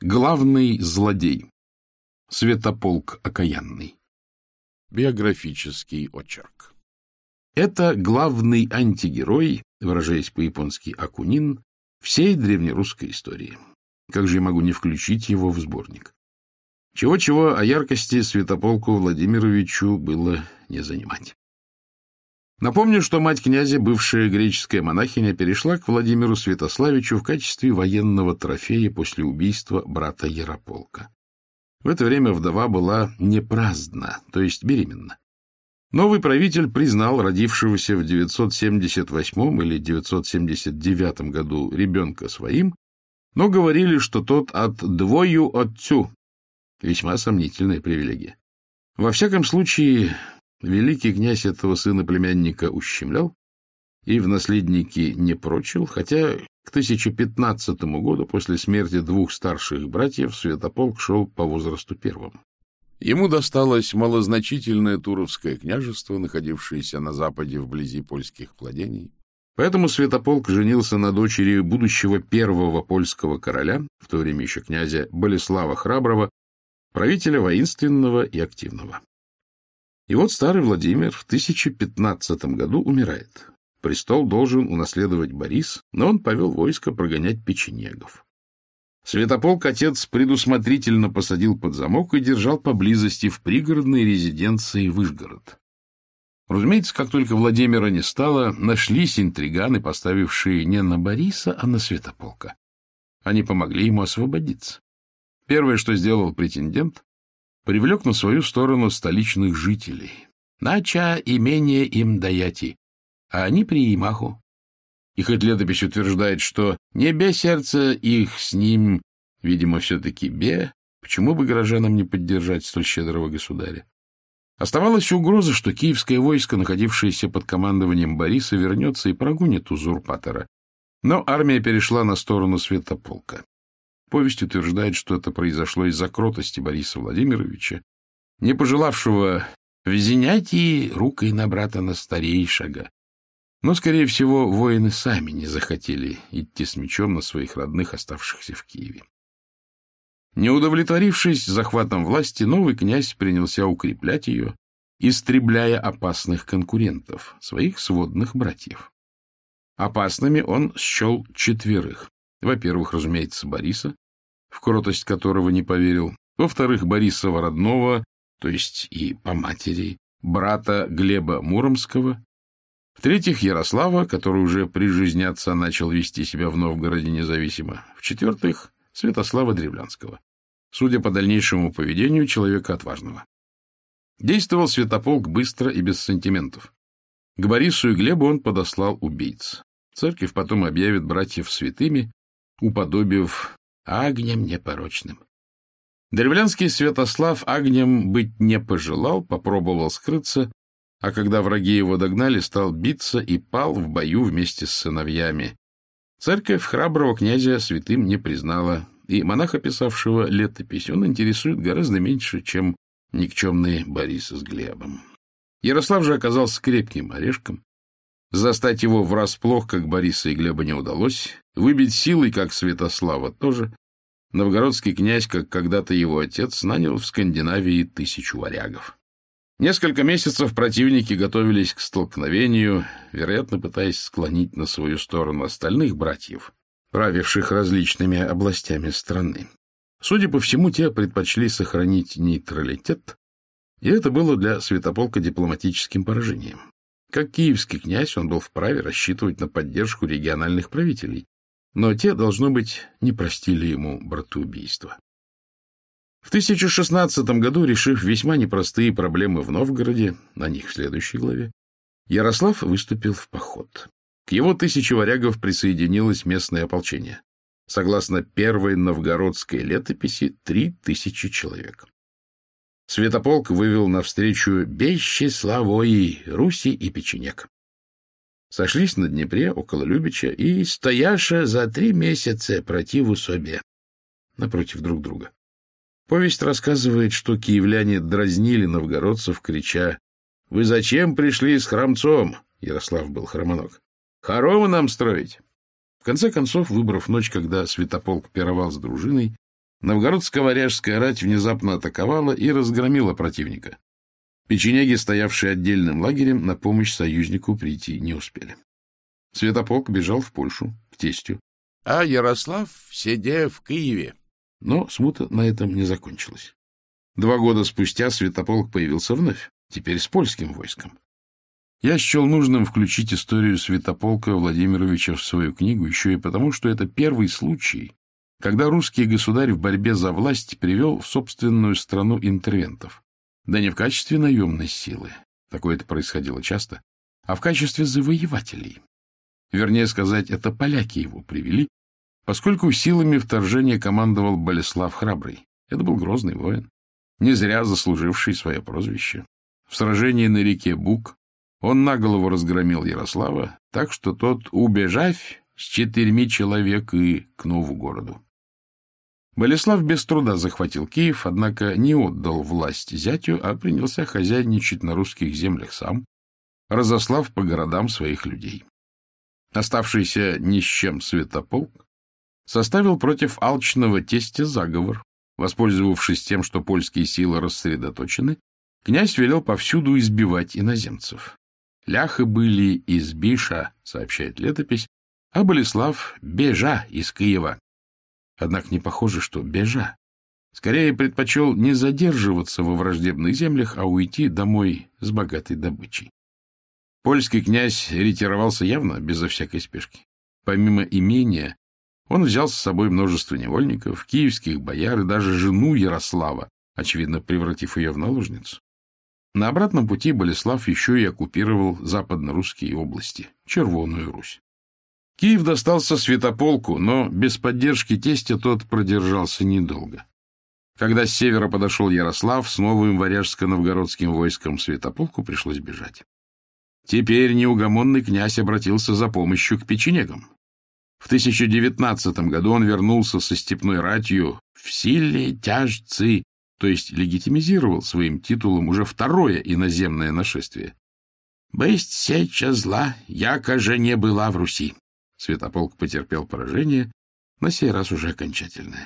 Главный злодей. Святополк окаянный. Биографический очерк. Это главный антигерой, выражаясь по-японски Акунин, всей древнерусской истории. Как же я могу не включить его в сборник? Чего-чего, а яркости Святополку Владимировичу было не занимать. Напомню, что мать князя, бывшая греческая монахиня, перешла к Владимиру Святославичу в качестве военного трофея после убийства брата Ярополка. В это время вдова была не праздна, то есть беременна. Новый правитель признал родившегося в 978 или 979 году ребенка своим, но говорили, что тот от двою отцу. Весьма сомнительная привилегия. Во всяком случае, великий князь этого сына-племянника ущемлял и в наследники не прочил, хотя к 1015 году, после смерти двух старших братьев, Святополк шел по возрасту первым. Ему досталось малозначительное Туровское княжество, находившееся на западе вблизи польских владений. Поэтому Святополк женился на дочери будущего первого польского короля, в то время еще князя Болеслава Храброго, правителя воинственного и активного. И вот старый Владимир в 1015 году умирает. Престол должен унаследовать Борис, но он повел войско прогонять печенегов. Святополк отец предусмотрительно посадил под замок и держал поблизости в пригородной резиденции Вышгород. Разумеется, как только Владимира не стало, нашлись интриганы, поставившие не на Бориса, а на Святополка. Они помогли ему освободиться. Первое, что сделал претендент, привлек на свою сторону столичных жителей. Нача имение им даяти, а они приимаху. И хоть летопись утверждает, что не бе сердце их с ним, видимо, все-таки бе, почему бы горожанам не поддержать столь щедрого государя? Оставалась угроза, что киевское войско, находившееся под командованием Бориса, вернется и прогонит узурпатора. Но армия перешла на сторону Святополка. Повесть утверждает, что это произошло из-за кротости Бориса Владимировича, не пожелавшего взять и рукой на брата на старейшего. Но, скорее всего, воины сами не захотели идти с мечом на своих родных, оставшихся в Киеве. Не удовлетворившись захватом власти, новый князь принялся укреплять ее, истребляя опасных конкурентов, своих сводных братьев. Опасными он счел четверых. Во-первых, разумеется, Бориса, в кротость которого не поверил. Во-вторых, Борисова родного, то есть и по матери, брата Глеба Муромского. В-третьих, Ярослава, который уже при жизни отца начал вести себя в Новгороде независимо. В-четвертых, Святослава Древлянского. Судя по дальнейшему поведению, человека отважного. Действовал Святополк быстро и без сантиментов. К Борису и Глебу он подослал убийц. Церковь потом объявит братьев святыми, уподобив агнем непорочным. Древлянский Святослав агнем быть не пожелал, попробовал скрыться, а когда враги его догнали, стал биться и пал в бою вместе с сыновьями. Церковь храброго князя святым не признала, и монаха, писавшего летопись, он интересует гораздо меньше, чем никчемные Борис с Глебом. Ярослав же оказался крепким орешком. Застать его врасплох, как Бориса и Глеба, не удалось. Выбить силой, как Святослава, тоже. Новгородский князь, как когда-то его отец, нанял в Скандинавии 1000 варягов. Несколько месяцев противники готовились к столкновению, вероятно, пытаясь склонить на свою сторону остальных братьев, правивших различными областями страны. Судя по всему, те предпочли сохранить нейтралитет, и это было для Святополка дипломатическим поражением. Как киевский князь, он был вправе рассчитывать на поддержку региональных правителей, но те, должно быть, не простили ему братоубийства. В 1016 году, решив весьма непростые проблемы в Новгороде, на них в следующей главе, Ярослав выступил в поход. К его 1000 варягов присоединилось местное ополчение. Согласно первой новгородской летописи, 3000 человек. Святополк вывел навстречу Бещеславои, Руси и печенег. Сошлись на Днепре, около Любича, и стояша за 3 месяца противу собе, напротив друг друга. Повесть рассказывает, что киевляне дразнили новгородцев, крича: «Вы зачем пришли с храмцом?» Ярослав был хромоног. «Хоромы нам строить!» В конце концов, выбрав ночь, когда Святополк пировал с дружиной, Новгородско-варяжская рать внезапно атаковала и разгромила противника. Печенеги, стоявшие отдельным лагерем, на помощь союзнику прийти не успели. Святополк бежал в Польшу, к тестю. А Ярослав сидя в Киеве. Но смута на этом не закончилась. 2 года спустя Святополк появился вновь, теперь с польским войском. Я счел нужным включить историю Святополка Владимировича в свою книгу еще и потому, что это первый случай, когда русский государь в борьбе за власть привел в собственную страну интервентов. Да не в качестве наемной силы, такое-то происходило часто, а в качестве завоевателей. Вернее сказать, это поляки его привели, поскольку силами вторжения командовал Болеслав Храбрый. Это был грозный воин, не зря заслуживший свое прозвище. В сражении на реке Буг он наголову разгромил Ярослава, так что тот, убежав с 4 человеками к нову городу. Болеслав без труда захватил Киев, однако не отдал власть зятю, а принялся хозяйничать на русских землях сам, разослав по городам своих людей. Оставшийся ни с чем Святополк составил против алчного тестя заговор. Воспользовавшись тем, что польские силы рассредоточены, князь велел повсюду избивать иноземцев. Ляхи были из Биша, сообщает летопись, а Болеслав бежа из Киева. Однако не похоже, что бежа. Скорее предпочел не задерживаться во враждебных землях, а уйти домой с богатой добычей. Польский князь ретировался явно безо всякой спешки. Помимо имения, он взял с собой множество невольников, киевских бояр и даже жену Ярослава, очевидно, превратив ее в наложницу. На обратном пути Болеслав еще и оккупировал западно-русские области, Червоную Русь. Киев достался Святополку, но без поддержки тестя тот продержался недолго. Когда с севера подошел Ярослав, с новым варяжско-новгородским войском Святополку пришлось бежать. Теперь неугомонный князь обратился за помощью к печенегам. В 1019 году он вернулся со степной ратью в силе тяжцы, то есть легитимизировал своим титулом уже второе иноземное нашествие. «Бысть сеча зла, яко же не была в Руси». Святополк потерпел поражение, на сей раз уже окончательное.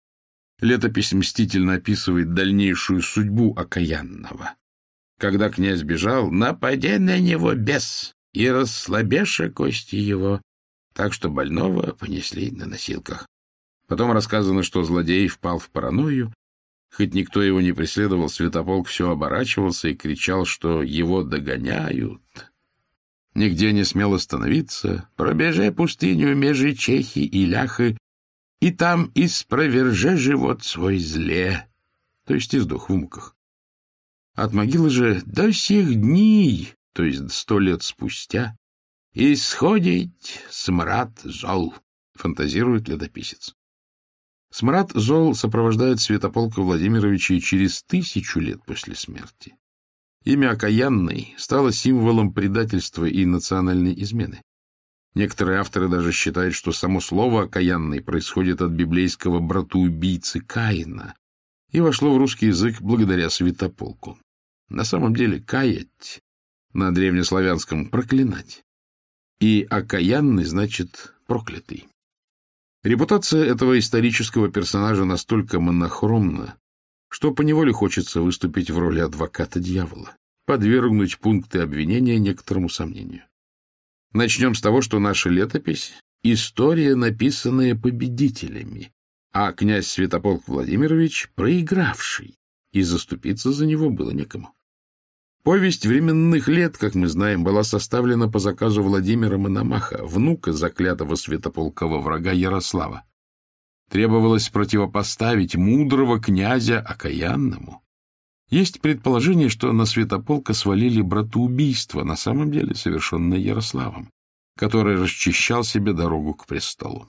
Летопись мстительно описывает дальнейшую судьбу окаянного. Когда князь бежал, напади на него бес, и расслабеша кости его, так что больного понесли на носилках. Потом рассказано, что злодей впал в паранойю. Хоть никто его не преследовал, Святополк все оборачивался и кричал, что его догоняют. Нигде не смел остановиться, пробежи пустыню межи чехи и ляхи, и там испроверже живот свой зле, то есть издох в муках. От могилы же до сих дней, то есть 100 лет спустя, исходит смрад зол, фантазирует летописец. Смрад зол сопровождает Святополка Владимировича и через 1000 лет после смерти. Имя окаянный стало символом предательства и национальной измены. Некоторые авторы даже считают, что само слово «окаянный» происходит от библейского братоубийцы Каина и вошло в русский язык благодаря Святополку. На самом деле «каять» на древнеславянском «проклинать», и «окаянный» значит «проклятый». Репутация этого исторического персонажа настолько монохромна, что поневоле хочется выступить в роли адвоката дьявола, подвергнуть пункты обвинения некоторому сомнению. Начнем с того, что наша летопись — история, написанная победителями, а князь Святополк Владимирович — проигравший, и заступиться за него было некому. Повесть временных лет, как мы знаем, была составлена по заказу Владимира Мономаха, внука заклятого святополкового врага Ярослава. Требовалось противопоставить мудрого князя окаянному. Есть предположение, что на Святополка свалили братоубийство, на самом деле совершенное Ярославом, который расчищал себе дорогу к престолу.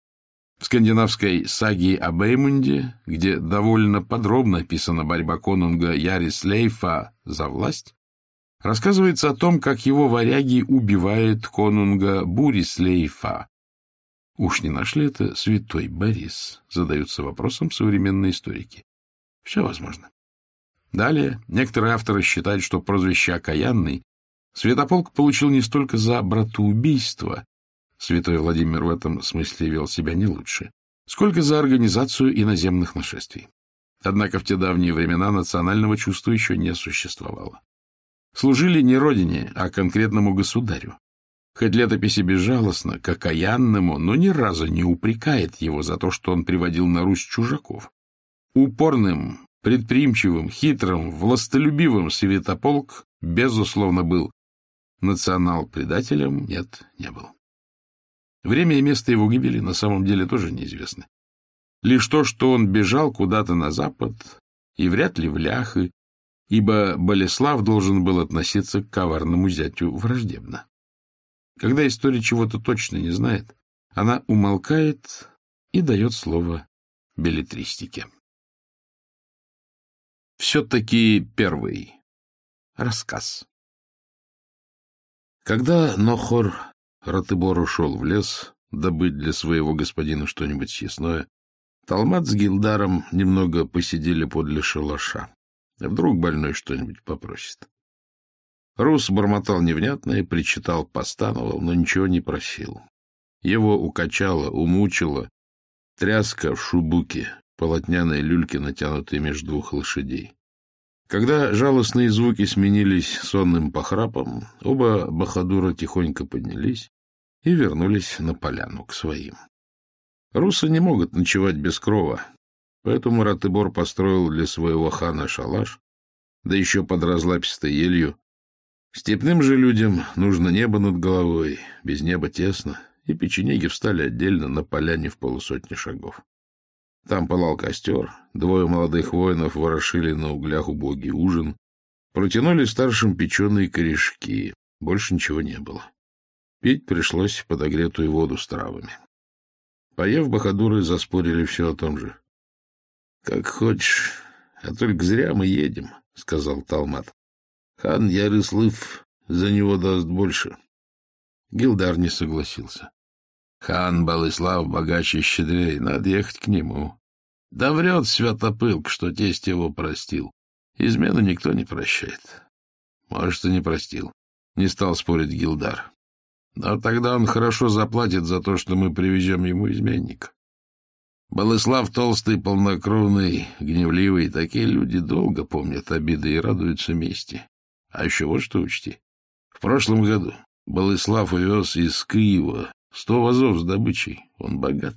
В скандинавской саге об Эймунде, где довольно подробно описана борьба конунга Ярислейфа за власть, рассказывается о том, как его варяги убивают конунга Бурислейфа. Уж не нашли это святой Борис, задаются вопросом современные историки. Все возможно. Далее, некоторые авторы считают, что прозвище «окаянный» Святополк получил не столько за братоубийство, святой Владимир в этом смысле вел себя не лучше, сколько за организацию иноземных нашествий. Однако в те давние времена национального чувства еще не существовало. Служили не родине, а конкретному государю. Хоть летописи безжалостно, к окаянному, но ни разу не упрекает его за то, что он приводил на Русь чужаков. Упорным, предприимчивым, хитрым, властолюбивым Святополк, безусловно, был. Национал-предателем нет, не был. Время и место его гибели на самом деле тоже неизвестны. Лишь то, что он бежал куда-то на запад, и вряд ли в ляхы, ибо Болеслав должен был относиться к коварному зятю враждебно. Когда история чего-то точно не знает, она умолкает и дает слово беллетристике. Все-таки первый рассказ. Когда Нохор Ратыбор ушел в лес добыть для своего господина что-нибудь съестное, Талмат с Гилдаром немного посидели подле шалаша. Вдруг больной что-нибудь попросит. Рус бормотал невнятное, причитал, постановал, но ничего не просил. Его укачало, умучило тряска в шубуке, полотняные люльки, натянутые между двух лошадей. Когда жалостные звуки сменились сонным похрапом, оба бахадура тихонько поднялись и вернулись на поляну к своим. Русы не могут ночевать без крова, поэтому Ратыбор построил для своего хана шалаш, да еще под разлапистой елью. Степным же людям нужно небо над головой, без неба тесно, и печенеги встали отдельно на поляне в 150 шагов. Там пылал костер, двое молодых воинов ворошили на углях убогий ужин, протянули старшим печеные корешки, больше ничего не было. Пить пришлось подогретую воду с травами. Поев, бахадуры заспорили все о том же. — Как хочешь, а только зря мы едем, — сказал Талмат. — Хан Ярыслыв за него даст больше. Гилдар не согласился. — Хан Болеслав богаче и щедрее, надо ехать к нему. Да врет Святопылк, что тесть его простил. Измену никто не прощает. Может, и не простил. Не стал спорить Гилдар. Но тогда он хорошо заплатит за то, что мы привезем ему изменника. Болеслав толстый, полнокровный, гневливый. Такие люди долго помнят обиды и радуются мести. А еще вот что учти. В прошлом году Болеслав увез из Киева 100 вазов с добычей. Он богат.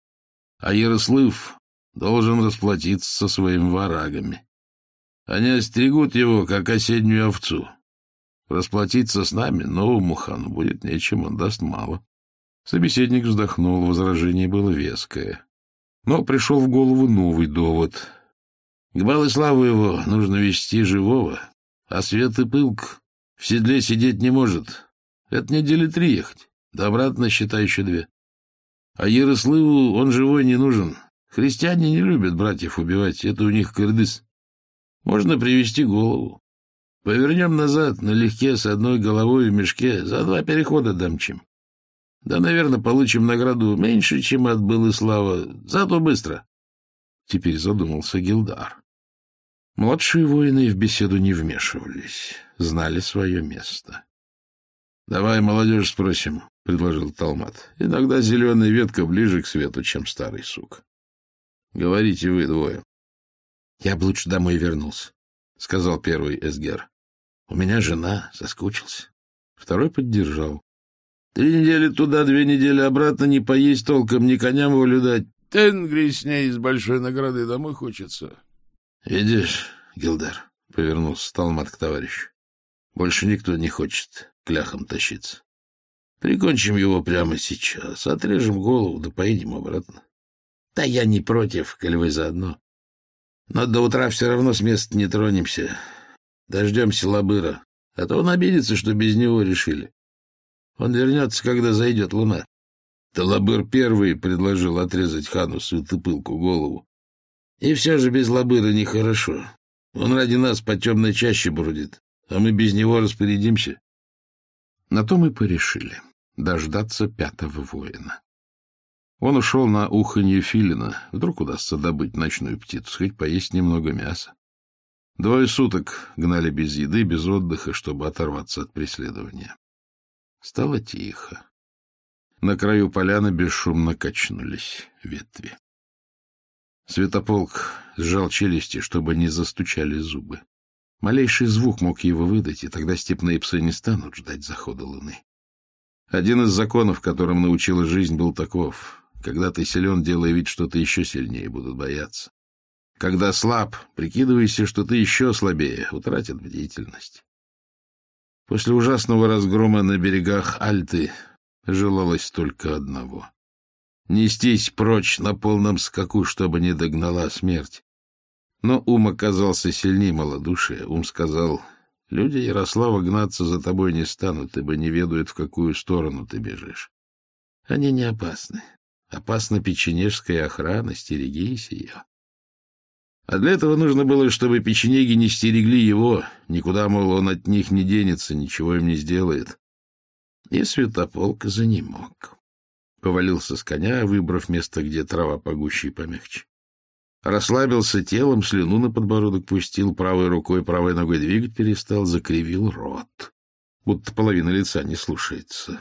А Ярослав должен расплатиться со своими варагами. Они остерегут его, как осеннюю овцу. Расплатиться с нами новому хану будет нечем, он даст мало. Собеседник вздохнул, возражение было веское. Но пришел в голову новый довод. К Болеславу его нужно везти живого, а Святопылк в седле сидеть не может. Это недели 3 ехать, да обратно, считай, еще 2. А Ярославу он живой не нужен. Христиане не любят братьев убивать, это у них кырдыс. Можно привести голову. Повернем назад налегке с одной головой в мешке, за 2 перехода дамчим. Да, наверное, получим награду меньше, чем от Болеслава, зато быстро. Теперь задумался Гилдар. Младшие воины в беседу не вмешивались, знали свое место. — Давай молодежь спросим, — предложил Талмат. — Иногда зеленая ветка ближе к свету, чем старый сук. — Говорите вы двое. — Я бы лучше домой вернулся, — сказал первый эсгер. — У меня жена, соскучился. Второй поддержал. 3 недели туда, 2 недели обратно, не поесть толком, ни коням волю дать. Тенгри с ней с большой наградой домой хочется. — Видишь, Гилдар, — повернулся Талмат к товарищу, — больше никто не хочет к ляхам тащиться. Прикончим его прямо сейчас, отрежем голову, да поедем обратно. Да я не против, коль вы заодно. Но до утра все равно с места не тронемся. Дождемся Лабыра, а то он обидится, что без него решили. Он вернется, когда зайдет луна. Талабыр первый предложил отрезать хану Святопылку голову. И все же без Лабыра нехорошо. Он ради нас по темной чаще бродит, а мы без него распорядимся. На то мы порешили дождаться 5-го воина. Он ушел на уханье филина. Вдруг удастся добыть ночную птицу, хоть поесть немного мяса. 2 суток гнали без еды, без отдыха, чтобы оторваться от преследования. Стало тихо. На краю поляны бесшумно качнулись ветви. Святополк сжал челюсти, чтобы не застучали зубы. Малейший звук мог его выдать, и тогда степные псы не станут ждать захода луны. Один из законов, которым научила жизнь, был таков: когда ты силен, делай вид, что ты еще сильнее, будут бояться. Когда слаб, прикидывайся, что ты еще слабее, утратят бдительность. После ужасного разгрома на берегах Альты желалось только одного — нестись прочь на полном скаку, чтобы не догнала смерть. Но ум оказался сильнее малодушия. Ум сказал: люди Ярослава гнаться за тобой не станут, ибо не ведают, в какую сторону ты бежишь. Они не опасны. Опасна печенежская охрана, стерегись ее. А для этого нужно было, чтобы печенеги не стерегли его, никуда, мол, он от них не денется, ничего им не сделает. И Святополк занемог. Повалился с коня, выбрав место, где трава погуще и помягче. Расслабился телом, слюну на подбородок пустил, правой рукой, правой ногой двигать перестал, закривил рот, будто половина лица не слушается.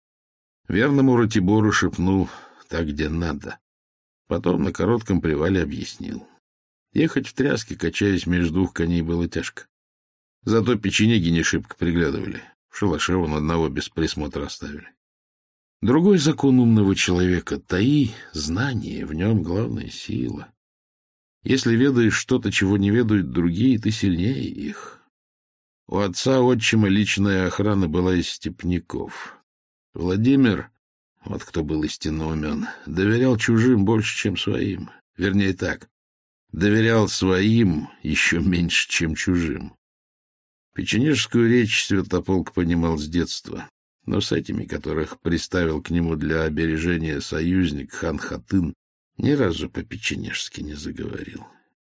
Верному Ратибору шепнул: так, где надо. Потом на коротком привале объяснил. Ехать в тряске, качаясь между двух коней, было тяжко. Зато печенеги не шибко приглядывали. В шалаше вон одного без присмотра оставили. Другой закон умного человека — таи знание, в нем главная сила. Если ведаешь что-то, чего не ведают другие, ты сильнее их. У отца-отчима личная охрана была из степняков. Владимир, вот кто был истинно умен, доверял чужим больше, чем своим. Вернее так, доверял своим еще меньше, чем чужим. Печенежскую речь Святополк понимал с детства, но с этими, которых приставил к нему для обережения союзник хан Хатын, ни разу по-печенежски не заговорил.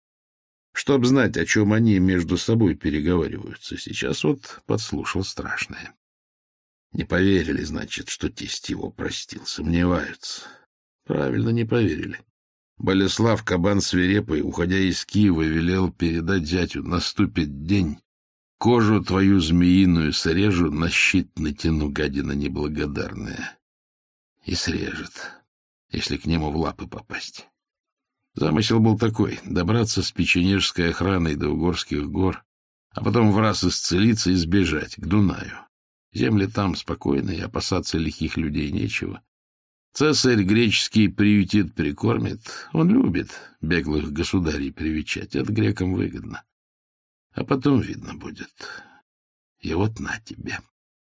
Чтоб знать, о чем они между собой переговариваются, сейчас вот подслушал страшное. Не поверили, значит, что тесть его простил, сомневаются. Правильно, не поверили. Болеслав, кабан свирепый, уходя из Киева, велел передать зятю: наступит день, кожу твою змеиную срежу, на щит натяну, гадина неблагодарная. И срежет, если к нему в лапы попасть. Замысел был такой — добраться с печенежской охраной до Угорских гор, а потом враз исцелиться и сбежать к Дунаю. Земли там спокойные, опасаться лихих людей нечего. Цесарь греческий приютит, прикормит. Он любит беглых государей привечать, это грекам выгодно. А потом видно будет. И вот на тебе.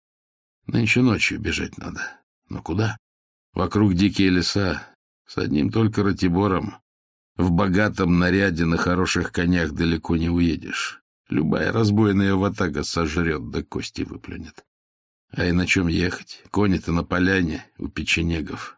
Нынче ночью бежать надо. Но куда? Вокруг дикие леса, с одним только Ратибором. В богатом наряде на хороших конях далеко не уедешь. Любая разбойная ватага сожрет, да кости выплюнет. А и на чем ехать? Кони-то на поляне у печенегов.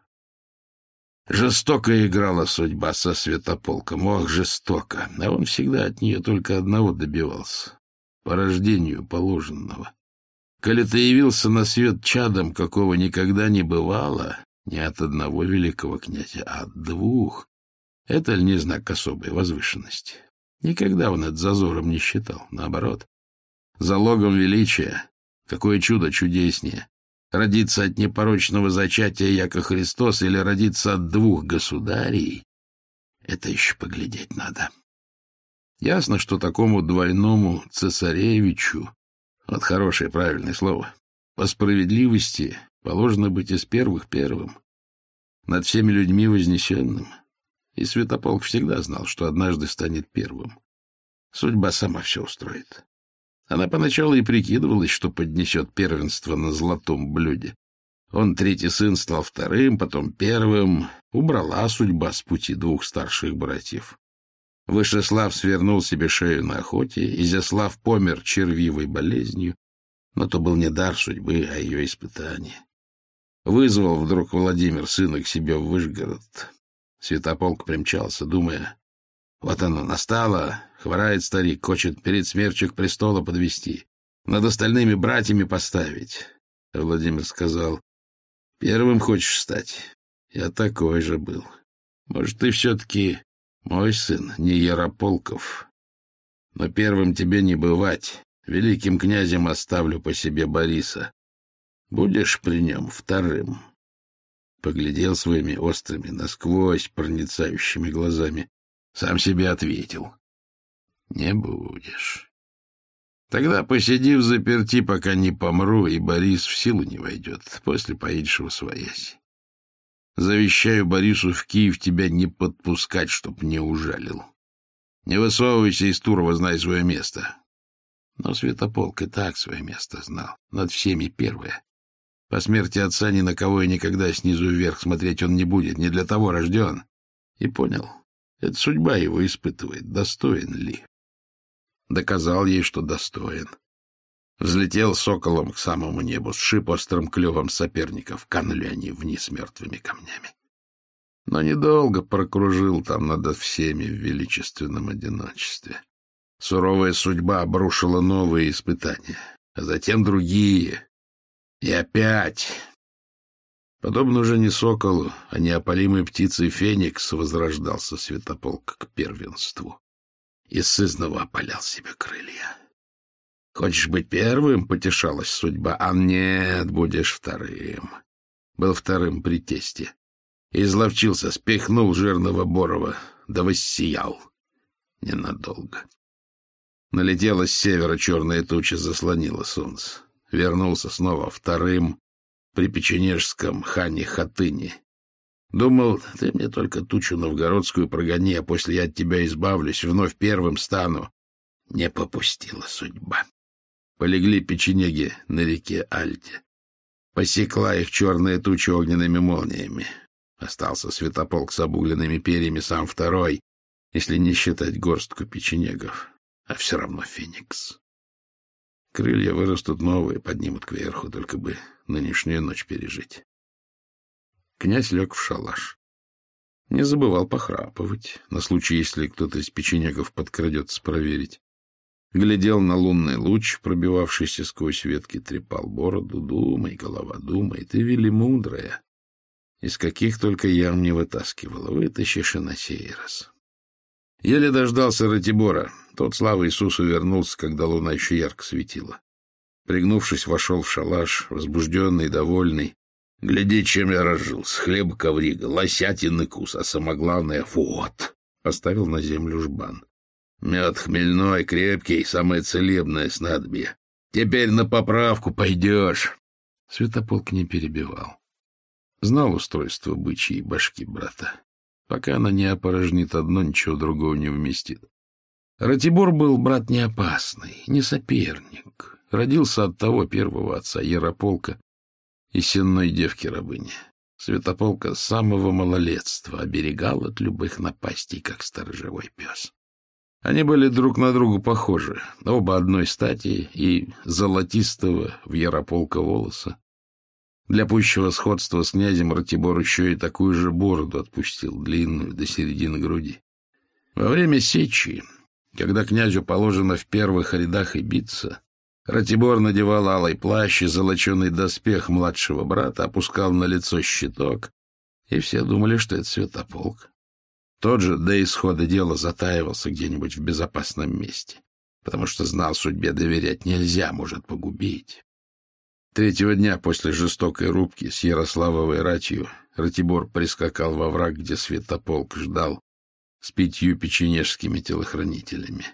Жестоко играла судьба со Святополком, ох, жестоко. А он всегда от нее только одного добивался — по рождению положенного. Коли ты явился на свет чадом, какого никогда не бывало, не от одного великого князя, а от двух, это ли не знак особой возвышенности? Никогда он это зазором не считал, наоборот. Залогом величия, какое чудо чудеснее, родиться от непорочного зачатия, яко Христос, или родиться от двух государей, это еще поглядеть надо. Ясно, что такому двойному цесаревичу, вот хорошее правильное слово, по справедливости положено быть из первых первым, над всеми людьми вознесенным. И Святополк всегда знал, что однажды станет первым. Судьба сама все устроит. Она поначалу и прикидывалась, что поднесет первенство на золотом блюде. Он, третий сын, стал вторым, потом первым. Убрала судьба с пути двух старших братьев. Вышеслав свернул себе шею на охоте, Изяслав помер червивой болезнью, но то был не дар судьбы, а ее испытание. Вызвал вдруг Владимир сына к себе в Вышгород. Святополк примчался, думая: вот оно, настало, хворает старик, хочет перед смертью к престолу подвести, над остальными братьями поставить. А Владимир сказал: первым хочешь стать? Я такой же был. Может, ты все-таки мой сын, не Ярополков. Но первым тебе не бывать. Великим князем оставлю по себе Бориса. Будешь при нем вторым. Поглядел своими острыми, насквозь проницающими глазами. Сам себе ответил. Не будешь. Тогда посиди взаперти, пока не помру, и Борис в силу не войдет. После поедешь восвоясь. Завещаю Борису в Киев тебя не подпускать, чтоб не ужалил. Не высовывайся из Турова, знай свое место. Но Святополк и так свое место знал. Над всеми первое. По смерти отца ни на кого и никогда снизу вверх смотреть он не будет. Не для того рожден. И понял. Это судьба его испытывает. Достоин ли? Доказал ей, что достоин. Взлетел соколом к самому небу, сшиб острым клювом соперников. Канули они вниз мертвыми камнями. Но недолго прокружил там над всеми в величественном одиночестве. Суровая судьба обрушила новые испытания, а затем другие. И опять. Подобно уже не соколу, а неопалимой птице Феникс возрождался Святополк к первенству. И сызново опалял себе крылья. Хочешь быть первым, потешалась судьба, а нет, будешь вторым. Был вторым при тесте. Изловчился, спихнул жирного Борова, да воссиял. Ненадолго. Налетела с севера черная туча, заслонила солнце. Вернулся снова вторым при печенежском хане Хатыне. Думал, ты мне только тучу новгородскую прогони, а после я от тебя избавлюсь, вновь первым стану. Не попустила судьба. Полегли печенеги на реке Альте. Посекла их черная туча огненными молниями. Остался Святополк с обугленными перьями, сам второй, если не считать горстку печенегов. А все равно Феникс. Крылья вырастут новые, поднимут кверху, только бы нынешнюю ночь пережить. Князь лег в шалаш. Не забывал похрапывать, на случай, если кто-то из печенегов подкрадется проверить. Глядел на лунный луч, пробивавшийся сквозь ветки, трепал бороду. Думай, голова, думай, ты велимудрая. Из каких только ям не вытаскивала, вытащишь и на сей раз. Еле дождался Ратибора. Тот, слава Иисусу, вернулся, когда луна еще ярко светила. Пригнувшись, вошел в шалаш, возбужденный, довольный. Гляди, чем я разжился. Хлеба коврига, лосятины кус, а самое главное — вот! Поставил на землю жбан. Мед хмельной, крепкий, самое целебное снадобье. Теперь на поправку пойдешь. Святополк не перебивал. Знал устройство бычьей башки брата. Пока она не опорожнит одно, ничего другого не вместит. Ратибор был брат не опасный, не соперник. Родился от того первого отца Ярополка и сенной девки-рабыни. Святополка с самого малолетства оберегал от любых напастей, как сторожевой пес. Они были друг на друга похожи, оба одной стати и золотистого в Ярополка волоса. Для пущего сходства с князем Ратибор еще и такую же бороду отпустил, длинную, до середины груди. Во время сечи, когда князю положено в первых рядах и биться, Ратибор надевал алый плащ и золоченый доспех младшего брата, опускал на лицо щиток, и все думали, что это Святополк. Тот же до исхода дела затаивался где-нибудь в безопасном месте, потому что знал, судьбе доверять нельзя, может погубить. Третьего дня после жестокой рубки с Ярославовой ратью Ратибор прискакал во враг, где Святополк ждал с 5 печенежскими телохранителями.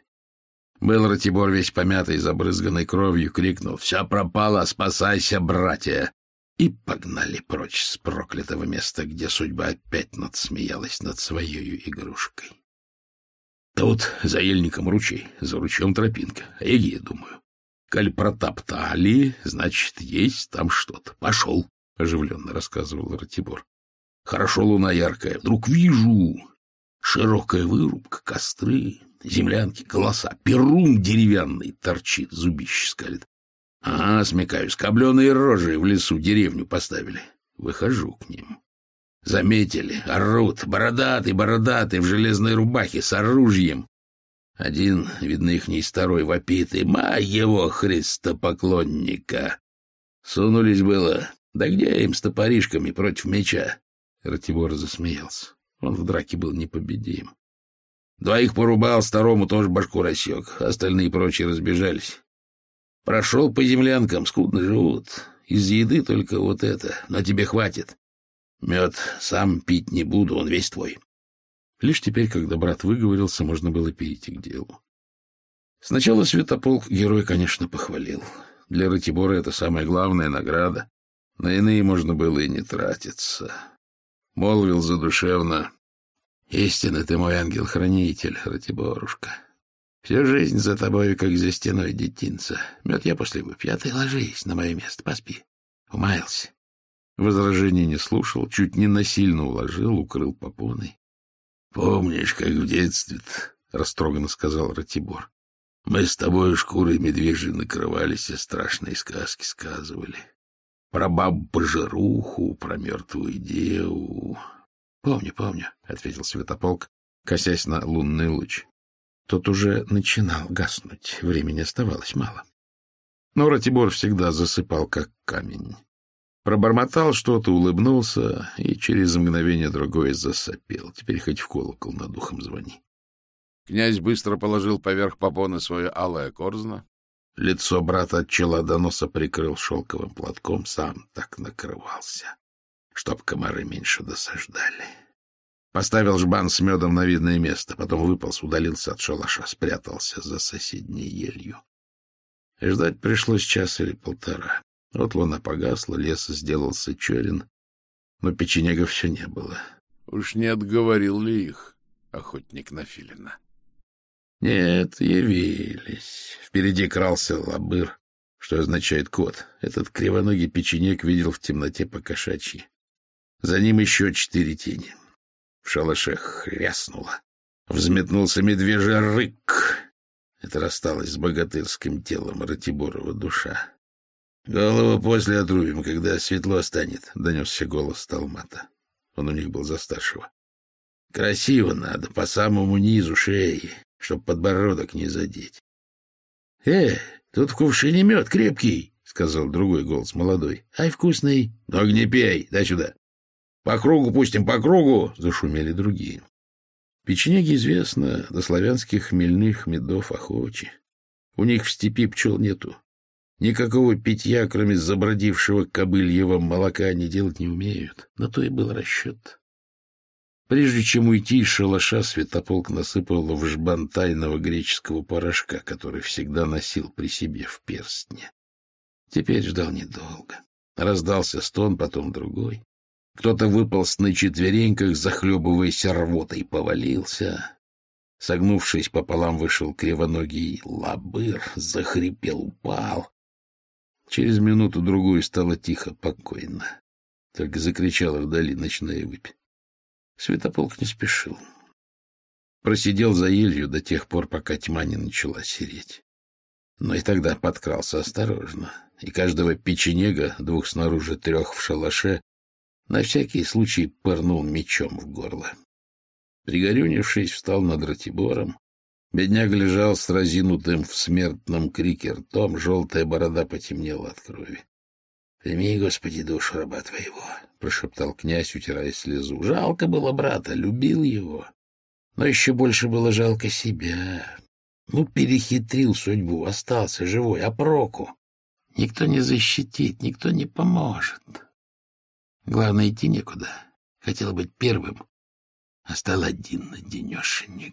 Был Ратибор весь помятый, забрызганный кровью, крикнул: «Все пропало, спасайся, братья!» И погнали прочь с проклятого места, где судьба опять надсмеялась над своей игрушкой. Тут за ельником ручей, за ручьем тропинка. Эги, думаю. Коль протоптали, значит, есть там что-то. Пошел, — оживленно рассказывал Ратибор. Хорошо луна яркая. Вдруг вижу широкая вырубка, костры, землянки, голоса. Перун деревянный торчит, зубище скалит. Ага, смекаю, скобленые рожи в лесу деревню поставили. Выхожу к ним. Заметили, орут, бородатый в железной рубахе с оружием. Один, видно, ихний старой вопит, и моего христопоклонника. Сунулись было, да где им с топоришками против меча? Ратибор засмеялся. Он в драке был непобедим. 2 порубал, старому тоже башку рассек, остальные прочие разбежались. Прошел по землянкам, скудно живут. Из еды только вот это, но тебе хватит. Мед сам пить не буду, он весь твой. Лишь теперь, когда брат выговорился, можно было перейти к делу. Сначала Святополк герой, конечно, похвалил. Для Ратибора это самая главная награда. На иные можно было и не тратиться. Молвил задушевно: «Истинно ты мой ангел-хранитель, Ратиборушка. Всю жизнь за тобою, как за стеной детинца. Мед я после выпью, а ты ложись на мое место, поспи. Умаялся». Возражений не слушал, чуть не насильно уложил, укрыл попоной. — Помнишь, как в детстве-то, — растроганно сказал Ратибор, — мы с тобой шкурой медвежьей накрывались и страшные сказки сказывали. Про бабу-пожируху, про мертвую деву. — Помню, помню, — ответил Святополк, косясь на лунный луч. Тот уже начинал гаснуть, времени оставалось мало. Но Ратибор всегда засыпал, как камень. Пробормотал что-то, улыбнулся и через мгновение другое засопел. Теперь хоть в колокол над ухом звони. Князь быстро положил поверх попоны свое алое корзно. Лицо брата от чела до носа прикрыл шелковым платком, сам так накрывался, чтоб комары меньше досаждали. Поставил жбан с медом на видное место, потом выполз, удалился от шалаша, спрятался за соседней елью. Ждать пришлось час или полтора. Вот луна погасла, лес сделался черен, но печенега все не было. Уж не отговорил ли их охотник на филина? Нет, явились. Впереди крался лабыр, что означает кот. Этот кривоногий печенег видел в темноте по-кошачьи. За ним еще 4 тени. В шалаше хряснуло. Взметнулся медвежий рык. Это рассталась с богатырским телом Ратиборова душа. — Голову после отрубим, когда светло станет, — донесся голос Талмата. Он у них был за старшего. — Красиво надо, по самому низу шеи, чтоб подбородок не задеть. — Тут в кувшине мед крепкий, — сказал другой голос молодой. — Ай, вкусный. — Ног не пей, дай сюда. — По кругу пустим, по кругу, — зашумели другие. Печенеги, известно, до славянских хмельных медов охочи. У них в степи пчел нету. Никакого питья, кроме забродившего кобыльего молока, они делать не умеют. На то и был расчет. Прежде чем уйти из шалаша, Святополк насыпал в жбан тайного греческого порошка, который всегда носил при себе в перстне. Теперь ждал недолго. Раздался стон, потом другой. Кто-то выполз на четвереньках, захлебываясь рвотой, повалился. Согнувшись пополам, вышел кривоногий лабыр, захрипел, упал. Через минуту-другую стало тихо, покойно. Только закричала вдали ночная выпь. Святополк не спешил. Просидел за елью до тех пор, пока тьма не начала сереть. Но и тогда подкрался осторожно, и каждого печенега, 2 снаружи, 3 в шалаше, на всякий случай пырнул мечом в горло. Пригорюнившись, встал над Ратибором. Бедняк лежал с разинутым в смертном крике ртом, желтая борода потемнела от крови. — Прими, Господи, душу раба твоего, — прошептал князь, утирая слезу. Жалко было брата, любил его, но еще больше было жалко себя. Перехитрил судьбу, остался живой, а проку? Никто не защитит, никто не поможет. Главное, идти некуда. Хотел быть первым, а стал один-одинешенек.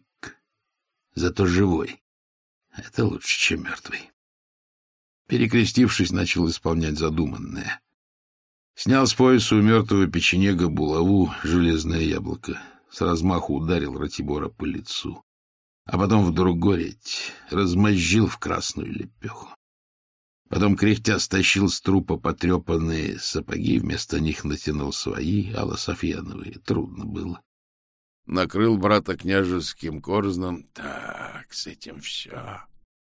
Зато живой. Это лучше, чем мертвый. Перекрестившись, начал исполнять задуманное. Снял с пояса у мертвого печенега булаву, железное яблоко. С размаху ударил Ратибора по лицу. А потом вдруг гореть размозжил в красную лепеху. Потом, кряхтя, стащил с трупа потрепанные сапоги, вместо них натянул свои, ало-софьяновые. Трудно было. Накрыл брата княжеским корзном. Так, с этим все.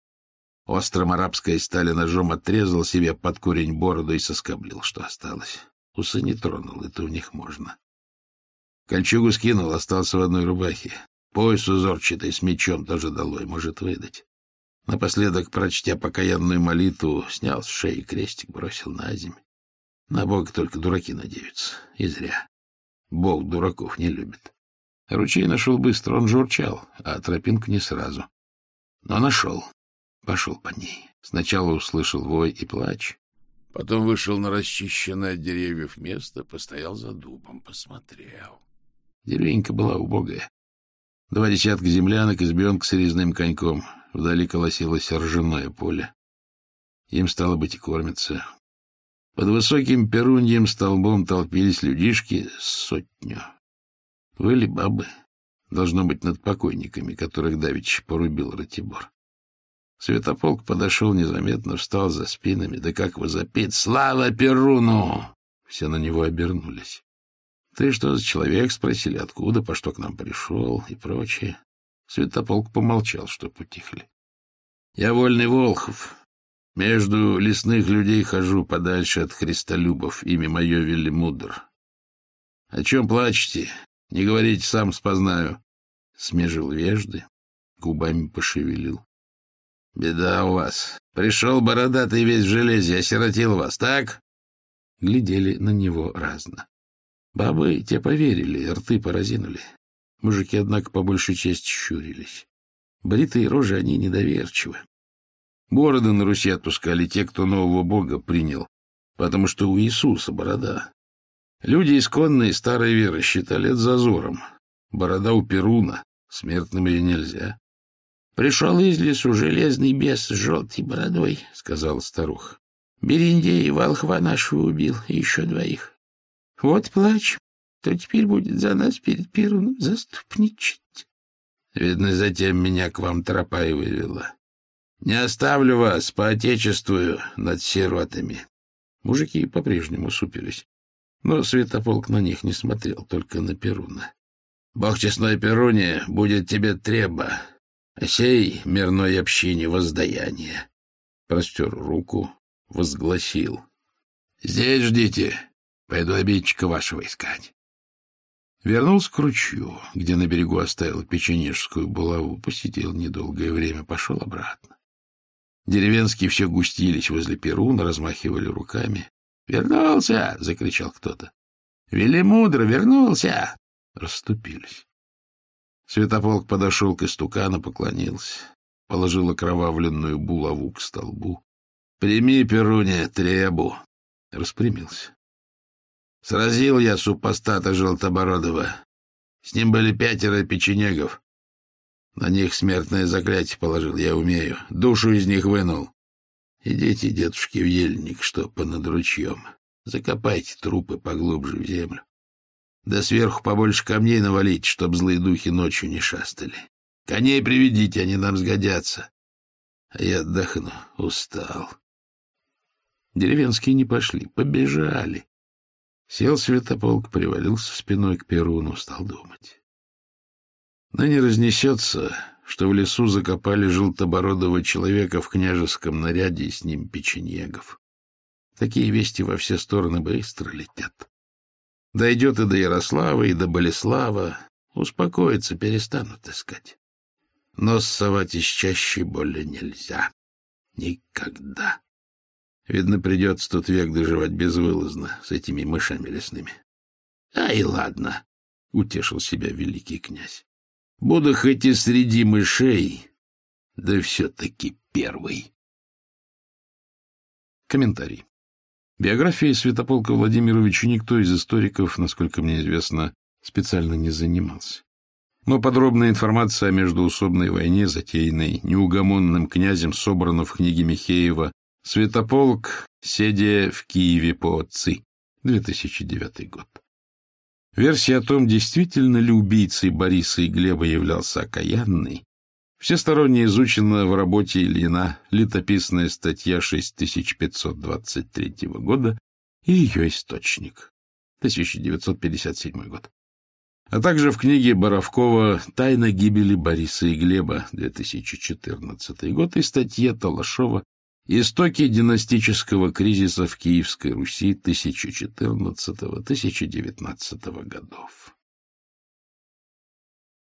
Острым арабской стали ножом отрезал себе под корень бороду и соскоблил, что осталось. Усы не тронул, это у них можно. Кольчугу скинул, остался в одной рубахе. Пояс узорчатый с мечом тоже долой, может выдать. Напоследок, прочтя покаянную молитву, снял с шеи крестик, бросил на землю. На Бога только дураки надеются. И зря. Бог дураков не любит. Ручей нашел быстро, он журчал, а тропинку не сразу. Но нашел. Пошел по ней. Сначала услышал вой и плач. Потом вышел на расчищенное от деревьев место, постоял за дубом, посмотрел. Деревенька была убогая. 2 десятка землянок, избенка с резным коньком. Вдали колосилось ржаное поле. Им, стало быть, и кормятся. Под высоким перуньем столбом толпились людишки 100. Выли бабы. Должно быть, над покойниками, которых давеча порубил Ратибор. Святополк подошел незаметно, встал за спинами. Да как возопит: «Слава Перуну!» Все на него обернулись. «Ты что за человек?» — спросили, откуда, по что к нам пришел и прочее. Святополк помолчал, чтоб утихли. «Я вольный Волхов. Между лесных людей хожу подальше от христолюбов. Имя мое Велимудр. О чем плачете? Не говорите, сам спознаю». Смежил вежды, губами пошевелил. «Беда у вас. Пришел бородатый весь в железе, осиротил вас, так?» Глядели на него разно. Бабы те поверили, рты поразинули. Мужики, однако, по большей части щурились. Бритые рожи они недоверчивы. Бороды на Руси отпускали те, кто нового бога принял, потому что у Иисуса борода. Люди исконные старой веры считали это зазором. Борода у Перуна, смертным ее нельзя. — Пришел из лесу железный бес с желтой бородой, — сказала старуха. — Берендея и волхва нашего убил, и еще 2. Вот плачем, то теперь будет за нас перед Перуном заступничать. Видно, затем меня к вам тропа и вывела. Не оставлю вас, поотечествую над сиротами. Мужики по-прежнему супились, но Святополк на них не смотрел, только на Перуна. Бог честной Перуне, будет тебе треба, а сей мирной общине воздаяние. Простер руку, возгласил: здесь ждите, пойду обидчика вашего искать. Вернулся к ручью, где на берегу оставил печенежскую булаву, посидел недолгое время, пошел обратно. Деревенские все густились возле Перуна, размахивали руками. «Вернулся!» — закричал кто-то. «Велимудр, вернулся!» Расступились. Святополк подошел к истукану, поклонился, положил окровавленную булаву к столбу. «Прими, Перуне, требу!» Распрямился. «Сразил я супостата Желтобородова. С ним были 5 печенегов. На них смертное заклятие положил, я умею. Душу из них вынул. Идите, дедушки, в ельник, что понад ручьем. Закопайте трупы поглубже в землю. Да сверху побольше камней навалите, чтоб злые духи ночью не шастали. Коней приведите, они нам сгодятся. А я отдохну, устал». Деревенские не пошли, побежали. Сел Святополк, привалился спиной к Перуну, стал думать. Ныне разнесется, что в лесу закопали желтобородого человека в княжеском наряде и с ним печенегов. Такие вести во все стороны быстро летят. Дойдет и до Ярослава, и до Болеслава. Успокоиться, перестанут искать. Нос совать из чащи более нельзя. Никогда. Видно, придется тут век доживать безвылазно с этими мышами лесными. — Ай, ладно, — утешил себя великий князь. — Буду хоть и среди мышей, да все-таки первый. Комментарий. Биографией Святополка Владимировича никто из историков, насколько мне известно, специально не занимался. Но подробная информация о междоусобной войне, затеянной неугомонным князем, собрана в книге Михеева «Святополк, седя в Киеве по отцы», 2009 год. Версия о том, действительно ли убийцей Бориса и Глеба являлся окаянный, всесторонне изучена в работе Ильина «Летописная статья 6523 года» и ее источник, 1957 год. А также в книге Боровкова «Тайна гибели Бориса и Глеба», 2014 год, и статье Талашова «Истоки династического кризиса в Киевской Руси 1014-1019 годов».